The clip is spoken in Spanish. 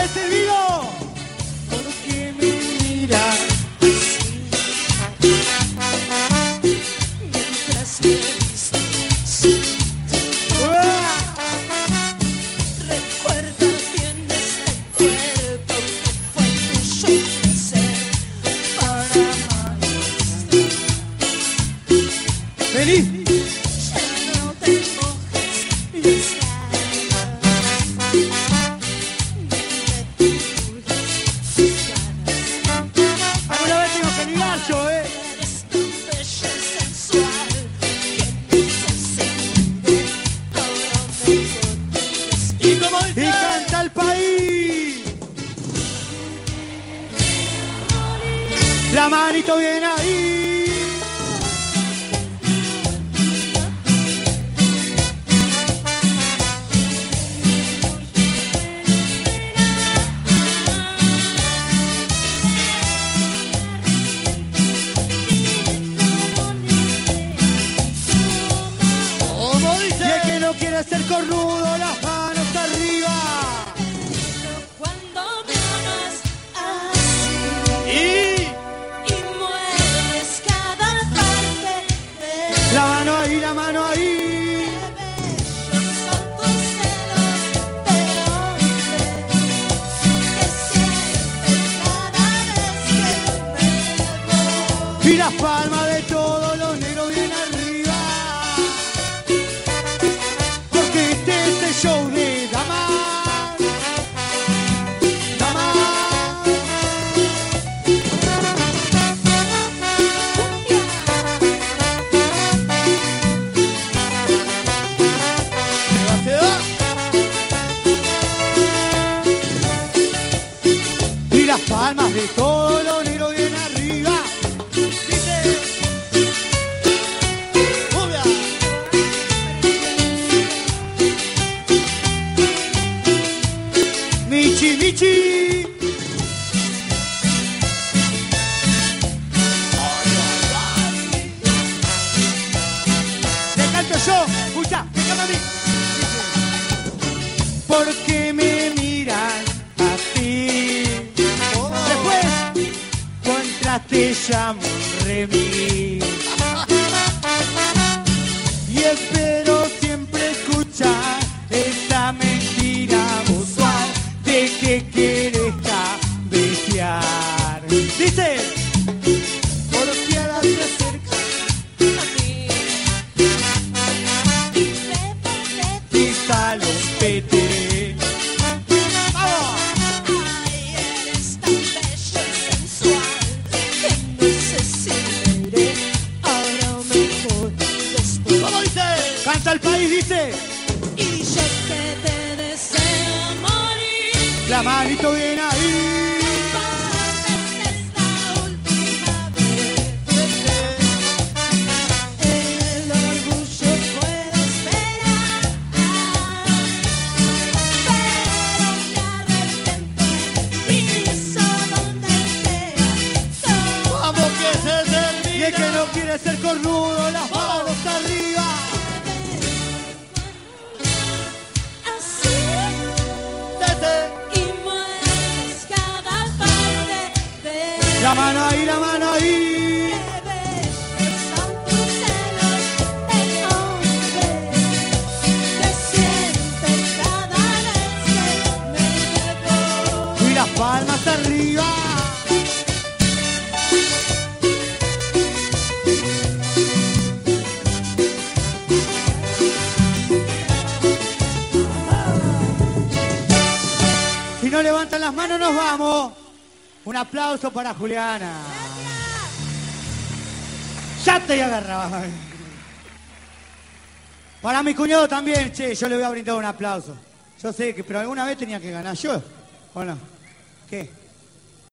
Silvino! ¿Por qué me miras Mientras me vistes, recuerda bien este cuerpo que fue tuyo crecer para más. ¡Feliz! Ya no te mojes las Alguna vez tengo que ligar yo, ¿eh? eres tan bello y sensual que necesito ahora mejor. ¡Y canta el país! La manito viene ahí. Y el que no quiere ser cornudo, las manos arriba. Cuando me amas así y mueves cada parte de La mano ahí, la mano ahí. bellos son tus celos de hombre que siente cada vez que me voy. Y las palmas de todos los negros bien arriba. Porque este es el show de damas. Damas. Se va. Y las palmas de todos los negros bien arriba. Dice. ¡Cumbia! Michi, Michi. Te canto yo, escucha, déjame a mí. ¿Por qué me miran así? Después, contra te llamo remis. Y espero siempre escuchar esa mentira usual de que quieres cabecear. Dice, porque ahora te acercas A mí pisa los petes. ¡Vamos! ay, eres tan bello y sensual que necesitaré ahora mejor después. ¿Cómo dice? Canta el país, dice. Y yo que te deseo morir. La manito viene ahí. Esta última vez. El orgullo puede esperar, pero me arrepiento. Piso donde sea. Vamos que se termina. Y el que no quiere ser cornudo, las manos arriba. Así. Y mueves cada parte de La mano ahí, la mano ahí. que bellos son tus celos de hombre que siente cada vez que me voy. Y las palmas arriba. Si no levantan las manos, nos vamos. Un aplauso para Juliana. Ya te agarraba. Para mi cuñado también, che, yo le voy a brindar un aplauso. Yo sé que, pero alguna vez tenía que ganar yo, ¿o no? ¿Qué?